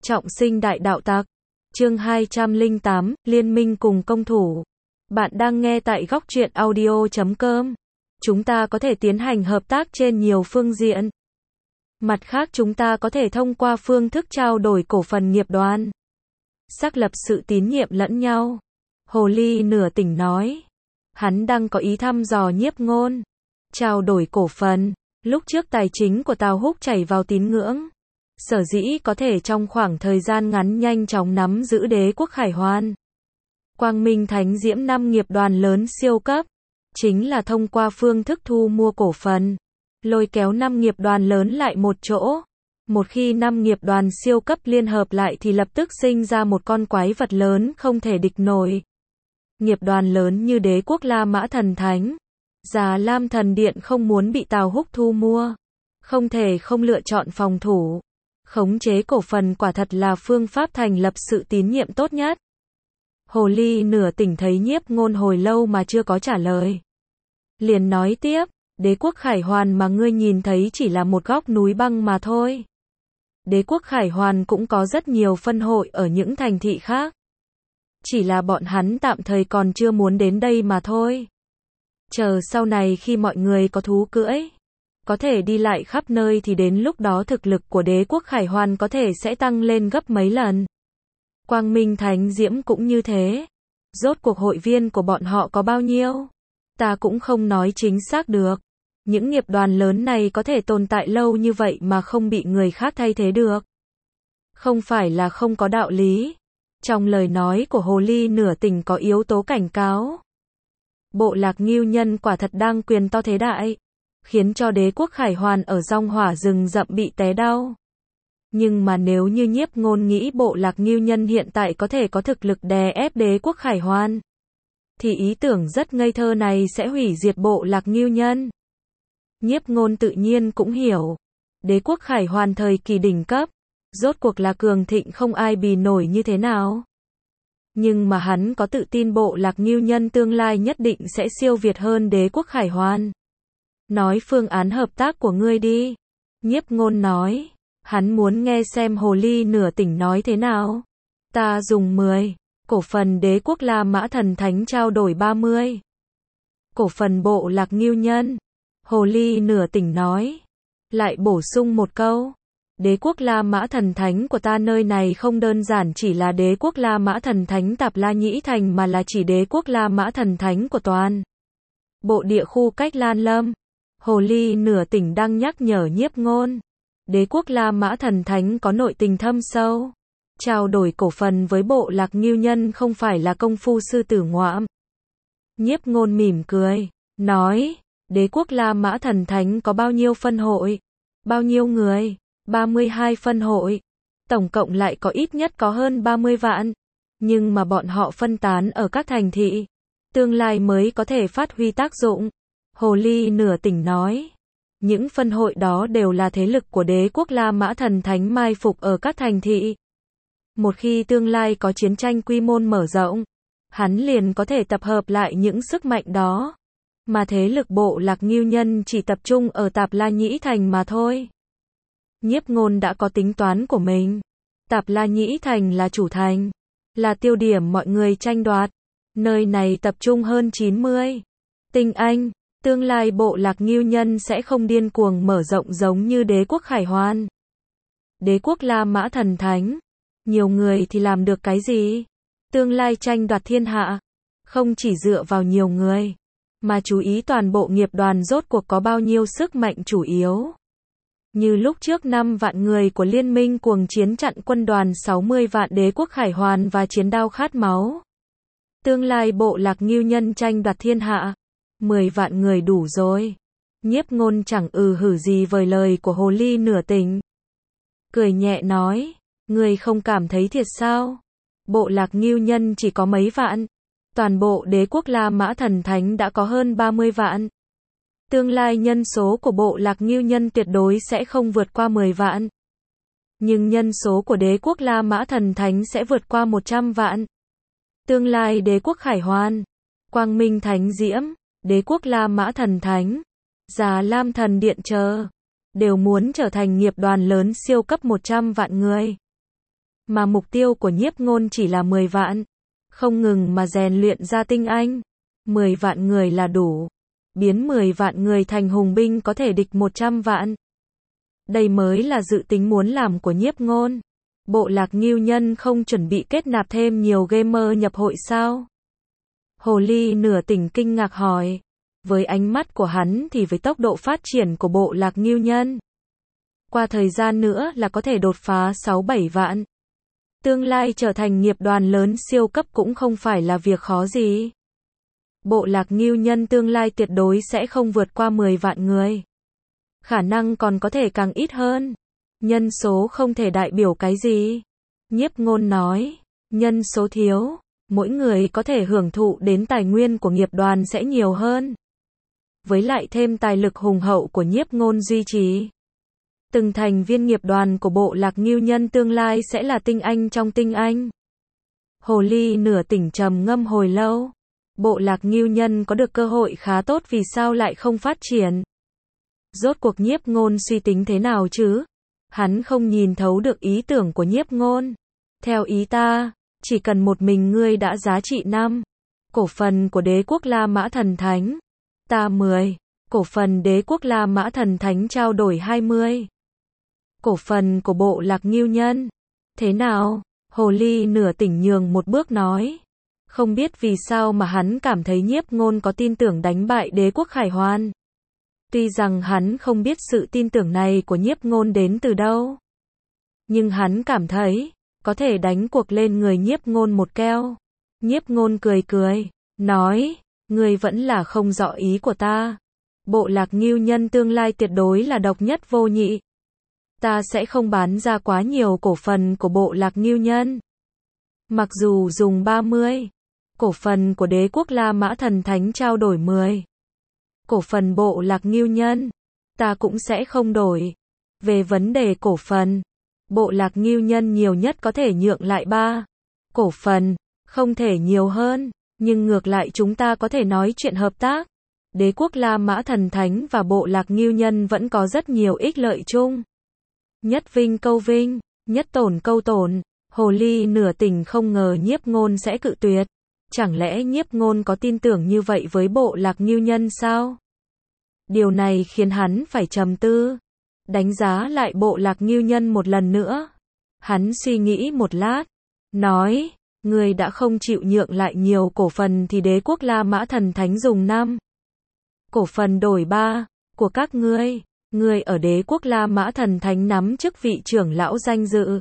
Trọng sinh đại đạo tặc. Chương 208, Liên minh cùng công thủ. Bạn đang nghe tại góc truyện audio.com. Chúng ta có thể tiến hành hợp tác trên nhiều phương diện. Mặt khác chúng ta có thể thông qua phương thức trao đổi cổ phần nghiệp đoàn, xác lập sự tín nhiệm lẫn nhau. Hồ Ly nửa tỉnh nói. Hắn đang có ý thăm dò Nhiếp Ngôn. Trao đổi cổ phần. Lúc trước tài chính của Tào Húc chảy vào tín ngưỡng. Sở dĩ có thể trong khoảng thời gian ngắn nhanh chóng nắm giữ Đế quốc Khải Hoàn, Quang Minh Thánh Diễm 5 nghiệp đoàn lớn siêu cấp, chính là thông qua phương thức thu mua cổ phần, lôi kéo 5 nghiệp đoàn lớn lại một chỗ. Một khi 5 nghiệp đoàn siêu cấp liên hợp lại thì lập tức sinh ra một con quái vật lớn không thể địch nổi. Nghiệp đoàn lớn như Đế quốc La Mã Thần Thánh, Già Lam Thần Điện không muốn bị Tào Húc thu mua, không thể không lựa chọn phòng thủ. Khống chế cổ phần quả thật là phương pháp thành lập sự tín nhiệm tốt nhất. Hồ Ly nửa tỉnh thấy Nhiếp Ngôn hồi lâu mà chưa có trả lời, liền nói tiếp, Đế quốc Khải Hoàn mà ngươi nhìn thấy chỉ là một góc núi băng mà thôi. Đế quốc Khải Hoàn cũng có rất nhiều phân hội ở những thành thị khác. Chỉ là bọn hắn tạm thời còn chưa muốn đến đây mà thôi. Chờ sau này khi mọi người có thú cưỡi, có thể đi lại khắp nơi thì đến lúc đó thực lực của Đế quốc Khải Hoàn có thể sẽ tăng lên gấp mấy lần. Quang Minh Thánh Diễm cũng như thế. Rốt cuộc hội viên của bọn họ có bao nhiêu? Ta cũng không nói chính xác được. Những nghiệp đoàn lớn này có thể tồn tại lâu như vậy mà không bị người khác thay thế được. Không phải là không có đạo lý. Trong lời nói của Hồ Ly nửa tỉnh có yếu tố cảnh cáo. Bộ lạc Ngưu Nhân quả thật đang quyền to thế đại, khiến cho Đế quốc Khải Hoàn ở Dòng Hỏa rừng rậm bị té đau. Nhưng mà nếu như Nhiếp Ngôn nghĩ bộ lạc Ngưu Nhân hiện tại có thể có thực lực đè ép Đế quốc Khải Hoàn, thì ý tưởng rất ngây thơ này sẽ hủy diệt bộ lạc Ngưu Nhân. Nhiếp Ngôn tự nhiên cũng hiểu, Đế quốc Khải Hoàn thời kỳ đỉnh cấp, rốt cuộc là cường thịnh không ai bì nổi như thế nào. Nhưng mà hắn có tự tin bộ lạc Ngưu Nhân tương lai nhất định sẽ siêu việt hơn Đế quốc Khải Hoàn. Nói phương án hợp tác của ngươi đi. Nhiếp Ngôn nói. Hắn muốn nghe xem Hồ Ly nửa tỉnh nói thế nào. Ta dùng 10. Cổ phần Đế quốc La Mã Thần Thánh trao đổi 30. Cổ phần bộ lạc Ngưu Nhân. Hồ Ly nửa tỉnh nói. Lại bổ sung một câu. Đế quốc La Mã Thần Thánh của ta nơi này không đơn giản chỉ là Đế quốc La Mã Thần Thánh Tạp La Nhĩ Thành mà là chỉ Đế quốc La Mã Thần Thánh của toàn bộ địa khu cách Lan Lâm. Hồ Ly nửa tỉnh đang nhắc nhở Nhiếp Ngôn. Đế quốc La Mã Thần Thánh có nội tình thâm sâu. Trao đổi cổ phần với bộ lạc Ngưu Nhân không phải là công phu sư tử ngoạm. Nhiếp Ngôn mỉm cười, nói, Đế quốc La Mã Thần Thánh có bao nhiêu phân hội? Bao nhiêu người? 32 phân hội. Tổng cộng lại có ít nhất có hơn 30 vạn. Nhưng mà bọn họ phân tán ở các thành thị. Tương lai mới có thể phát huy tác dụng. Hồ Ly nửa tỉnh nói. Những phân hội đó đều là thế lực của Đế quốc La Mã Thần Thánh mai phục ở các thành thị. Một khi tương lai có chiến tranh quy mô mở rộng, hắn liền có thể tập hợp lại những sức mạnh đó. Mà thế lực bộ lạc Ngưu Nhân chỉ tập trung ở Tạp La Nhĩ Thành mà thôi. Nhiếp Ngôn đã có tính toán của mình. Tạp La Nhĩ Thành là chủ thành, là tiêu điểm mọi người tranh đoạt. Nơi này tập trung hơn 90 tinh anh. Tương lai bộ lạc Ngưu Nhân sẽ không điên cuồng mở rộng giống như Đế quốc Khải Hoàn, Đế quốc La Mã Thần Thánh. Nhiều người thì làm được cái gì? Tương lai tranh đoạt thiên hạ, không chỉ dựa vào nhiều người, mà chú ý toàn bộ nghiệp đoàn rốt cuộc có bao nhiêu sức mạnh chủ yếu. Như lúc trước 5 vạn người của liên minh cuồng chiến chặn quân đoàn 60 vạn Đế quốc Khải Hoàn và chiến đao khát máu. Tương lai bộ lạc Ngưu Nhân tranh đoạt thiên hạ, 10 vạn người đủ rồi. Nhiếp Ngôn chẳng hử gì với lời của Hồ Ly nửa tỉnh. Cười nhẹ nói, người không cảm thấy thiệt sao? Bộ lạc Ngưu Nhân chỉ có mấy vạn. Toàn bộ Đế quốc La Mã Thần Thánh đã có hơn 30 vạn. Tương lai nhân số của bộ lạc Ngưu Nhân tuyệt đối sẽ không vượt qua 10 vạn. Nhưng nhân số của Đế quốc La Mã Thần Thánh sẽ vượt qua 100 vạn. Tương lai Đế quốc Khải Hoàn, Quang Minh Thánh Diễm, Đế quốc La Mã Thần Thánh, Già Lam Thần Điện chờ, đều muốn trở thành nghiệp đoàn lớn siêu cấp 100 vạn người. Mà mục tiêu của Nhiếp Ngôn chỉ là 10 vạn. Không ngừng mà rèn luyện ra tinh anh. 10 vạn người là đủ. Biến 10 vạn người thành hùng binh có thể địch 100 vạn. Đây mới là dự tính muốn làm của Nhiếp Ngôn. Bộ Lạc Ngưu Nhân không chuẩn bị kết nạp thêm nhiều gamer nhập hội sao? Hồ Ly nửa tỉnh kinh ngạc hỏi. Với ánh mắt của hắn thì với tốc độ phát triển của Bộ Lạc Ngưu Nhân, qua thời gian nữa là có thể đột phá 6-7 vạn. Tương lai trở thành nghiệp đoàn lớn siêu cấp cũng không phải là việc khó gì. Bộ Lạc Ngưu Nhân tương lai tuyệt đối sẽ không vượt qua 10 vạn người. Khả năng còn có thể càng ít hơn. Nhân số không thể đại biểu cái gì. Nhiếp Ngôn nói, nhân số thiếu, mỗi người có thể hưởng thụ đến tài nguyên của nghiệp đoàn sẽ nhiều hơn. Với lại thêm tài lực hùng hậu của Nhiếp Ngôn duy trì, từng thành viên nghiệp đoàn của Bộ Lạc Ngưu Nhân tương lai sẽ là tinh anh trong tinh anh. Hồ Ly nửa tỉnh trầm ngâm hồi lâu. Bộ Lạc Ngưu Nhân có được cơ hội khá tốt vì sao lại không phát triển? Rốt cuộc Nhiếp Ngôn suy tính thế nào chứ? Hắn không nhìn thấu được ý tưởng của Nhiếp Ngôn. Theo ý ta, chỉ cần một mình ngươi đã giá trị 5 cổ phần của Đế quốc La Mã Thần Thánh. Ta 10 cổ phần Đế quốc La Mã Thần Thánh trao đổi 20 cổ phần của Bộ Lạc Ngưu Nhân. Thế nào? Hồ Ly nửa tỉnh nhường một bước nói. Không biết vì sao mà hắn cảm thấy Nhiếp Ngôn có tin tưởng đánh bại Đế quốc Khải Hoàn. Tuy rằng hắn không biết sự tin tưởng này của Nhiếp Ngôn đến từ đâu, nhưng hắn cảm thấy có thể đánh cuộc lên người Nhiếp Ngôn một keo. Nhiếp Ngôn cười cười, nói, ngươi vẫn là không rõ ý của ta. Bộ Lạc Ngưu Nhân tương lai tuyệt đối là độc nhất vô nhị. Ta sẽ không bán ra quá nhiều cổ phần của Bộ Lạc Ngưu Nhân. Mặc dù dùng 30 cổ phần của Đế quốc La Mã Thần Thánh trao đổi 10 cổ phần Bộ Lạc Ngưu Nhân, ta cũng sẽ không đổi. Về vấn đề cổ phần, Bộ Lạc Ngưu Nhân nhiều nhất có thể nhượng lại 3 cổ phần, không thể nhiều hơn, nhưng ngược lại chúng ta có thể nói chuyện hợp tác. Đế quốc La Mã Thần Thánh và Bộ Lạc Ngưu Nhân vẫn có rất nhiều ích lợi chung. Nhất vinh câu vinh, nhất tổn câu tổn. Hồ Ly nửa tỉnh không ngờ Nhiếp Ngôn sẽ cự tuyệt. Chẳng lẽ Nhiếp Ngôn có tin tưởng như vậy với Bộ Lạc Ngưu Nhân sao? Điều này khiến hắn phải trầm tư, đánh giá lại Bộ Lạc Ngưu Nhân một lần nữa. Hắn suy nghĩ một lát, nói, ngươi đã không chịu nhượng lại nhiều cổ phần thì Đế quốc La Mã Thần Thánh dùng 5 cổ phần đổi 3 của các ngươi. Ngươi ở Đế quốc La Mã Thần Thánh nắm chức vị trưởng lão danh dự.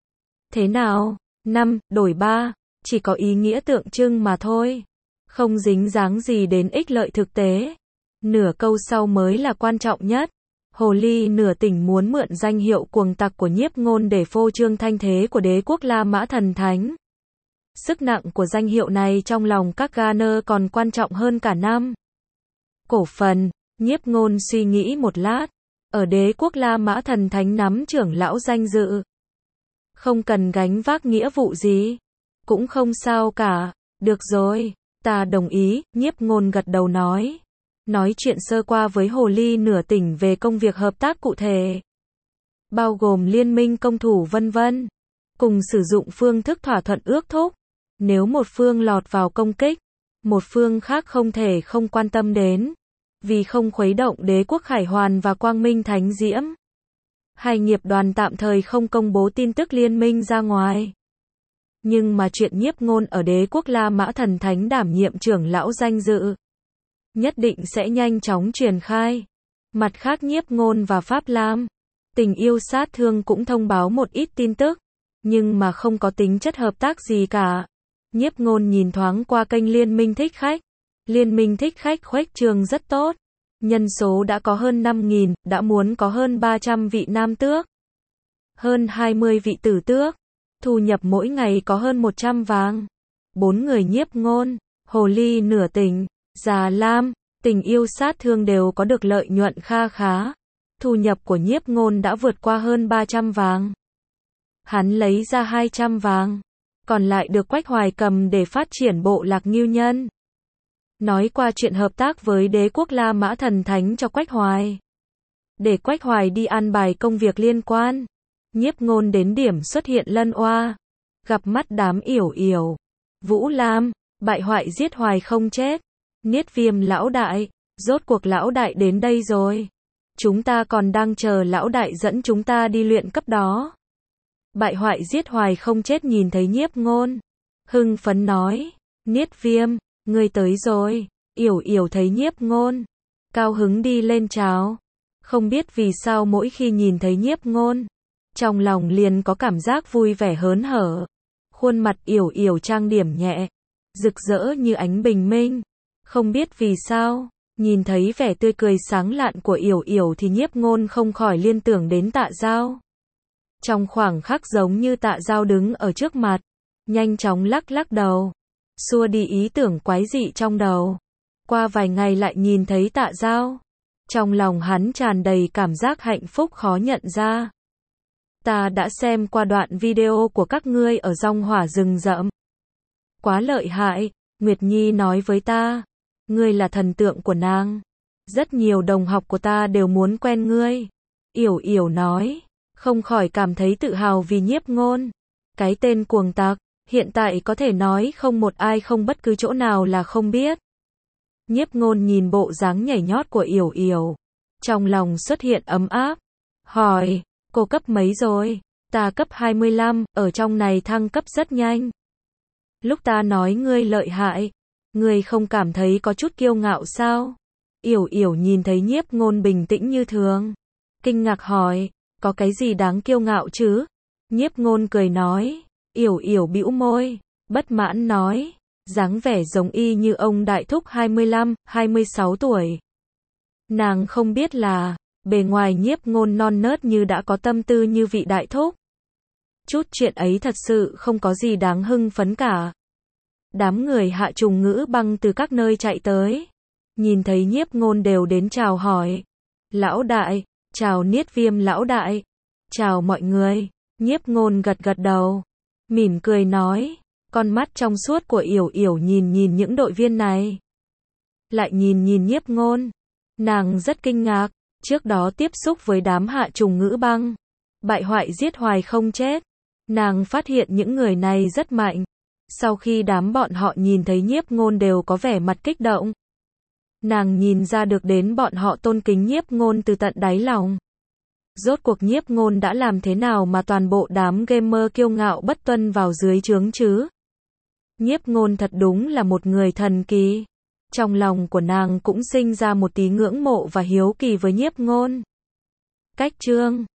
Thế nào? 5 đổi 3, chỉ có ý nghĩa tượng trưng mà thôi, không dính dáng gì đến ích lợi thực tế. Nửa câu sau mới là quan trọng nhất. Hồ Ly nửa tỉnh muốn mượn danh hiệu cuồng tặc của Nhiếp Ngôn để phô trương thanh thế của Đế quốc La Mã Thần Thánh. Sức nặng của danh hiệu này trong lòng các gamer còn quan trọng hơn cả 5 cổ phần. Nhiếp Ngôn suy nghĩ một lát, ở Đế quốc La Mã Thần Thánh nắm trưởng lão danh dự, không cần gánh vác nghĩa vụ gì, cũng không sao cả. Được rồi, ta đồng ý. Nhiếp Ngôn gật đầu nói. Nói chuyện sơ qua với Hồ Ly nửa tỉnh về công việc hợp tác cụ thể, bao gồm liên minh công thủ vân vân, cùng sử dụng phương thức thỏa thuận ước thúc. Nếu một phương lọt vào công kích, một phương khác không thể không quan tâm đến, vì không khuấy động Đế quốc Khải Hoàn và Quang Minh Thánh Diễm. Hai nghiệp đoàn tạm thời không công bố tin tức liên minh ra ngoài. Nhưng mà chuyện Nhiếp Ngôn ở Đế quốc La Mã Thần Thánh đảm nhiệm trưởng lão danh dự, nhất định sẽ nhanh chóng truyền khai. Mặt khác Nhiếp Ngôn và Pháp Lam, tình yêu sát thương cũng thông báo một ít tin tức, nhưng mà không có tính chất hợp tác gì cả. Nhiếp Ngôn nhìn thoáng qua kênh Liên minh thích khách. Liên minh thích khách khuếch trương rất tốt. Nhân số đã có hơn 5.000, đã muốn có hơn 300 vị nam tước, hơn 20 vị tử tước. Thu nhập mỗi ngày có hơn 100 vàng. 4 người Nhiếp Ngôn, Hồ Ly nửa tỉnh, Già Lam, tình yêu sát thương đều có được lợi nhuận kha khá. Thu nhập của Nhiếp Ngôn đã vượt qua hơn 300 vàng. Hắn lấy ra 200 vàng, còn lại được Quách Hoài cầm để phát triển Bộ Lạc Ngưu Nhân. Nói qua chuyện hợp tác với Đế quốc La Mã Thần Thánh cho Quách Hoài, để Quách Hoài đi an bài công việc liên quan. Nhiếp Ngôn đến điểm xuất hiện lân oa, gặp mắt đám Yểu Yểu, Vũ Lam, bại hoại giết hoài không chết. Niết Viêm lão đại, rốt cuộc lão đại đến đây rồi. Chúng ta còn đang chờ lão đại dẫn chúng ta đi luyện cấp đó. Bại hoại giết hoài không chết nhìn thấy Nhiếp Ngôn, hưng phấn nói, Niết Viêm, ngươi tới rồi. Yểu Yểu thấy Nhiếp Ngôn, cao hứng đi lên chào. Không biết vì sao mỗi khi nhìn thấy Nhiếp Ngôn, trong lòng liền có cảm giác vui vẻ hớn hở. Khuôn mặt Yểu Yểu trang điểm nhẹ, rực rỡ như ánh bình minh. Không biết vì sao, nhìn thấy vẻ tươi cười sáng lạn của Yểu Yểu thì Nhiếp Ngôn không khỏi liên tưởng đến Tạ Giao. Trong khoảng khắc giống như Tạ Giao đứng ở trước mặt, nhanh chóng lắc lắc đầu, xua đi ý tưởng quái dị trong đầu. Qua vài ngày lại nhìn thấy Tạ Giao, trong lòng hắn tràn đầy cảm giác hạnh phúc khó nhận ra. Ta đã xem qua đoạn video của các ngươi ở Dòng Hỏa rừng rậm. Quá lợi hại, Nguyệt Nhi nói với ta. Ngươi là thần tượng của nàng. Rất nhiều đồng học của ta đều muốn quen ngươi. Yểu Yểu nói, không khỏi cảm thấy tự hào vì Nhiếp Ngôn. Cái tên cuồng tạc, hiện tại có thể nói không một ai không bất cứ chỗ nào là không biết. Nhiếp Ngôn nhìn bộ dáng nhảy nhót của Yểu Yểu, trong lòng xuất hiện ấm áp, hỏi, cô cấp mấy rồi? Ta cấp 25, ở trong này thăng cấp rất nhanh. Lúc ta nói ngươi lợi hại, ngươi không cảm thấy có chút kiêu ngạo sao? Yểu Yểu nhìn thấy Nhiếp Ngôn bình tĩnh như thường, kinh ngạc hỏi, có cái gì đáng kiêu ngạo chứ? Nhiếp Ngôn cười nói, Yểu Yểu bĩu môi, bất mãn nói, dáng vẻ giống y như ông đại thúc 25, 26 tuổi. Nàng không biết là, bề ngoài Nhiếp Ngôn non nớt như đã có tâm tư như vị đại thúc. Chút chuyện ấy thật sự không có gì đáng hưng phấn cả. Đám người Hạ Trùng Ngữ Băng từ các nơi chạy tới, nhìn thấy Nhiếp Ngôn đều đến chào hỏi. Lão đại, chào Niết Viêm lão đại, chào mọi người. Nhiếp Ngôn gật gật đầu, mỉm cười nói, con mắt trong suốt của Yểu Yểu nhìn những đội viên này. Lại nhìn Nhiếp Ngôn, nàng rất kinh ngạc, trước đó tiếp xúc với đám Hạ Trùng Ngữ Băng, bại hoại giết hoài không chết. Nàng phát hiện những người này rất mạnh. Sau khi đám bọn họ nhìn thấy Nhiếp Ngôn đều có vẻ mặt kích động. Nàng nhìn ra được đến bọn họ tôn kính Nhiếp Ngôn từ tận đáy lòng. Rốt cuộc Nhiếp Ngôn đã làm thế nào mà toàn bộ đám gamer kiêu ngạo bất tuân vào dưới trướng chứ? Nhiếp Ngôn thật đúng là một người thần kỳ. Trong lòng của nàng cũng sinh ra một tí ngưỡng mộ và hiếu kỳ với Nhiếp Ngôn. Cách chương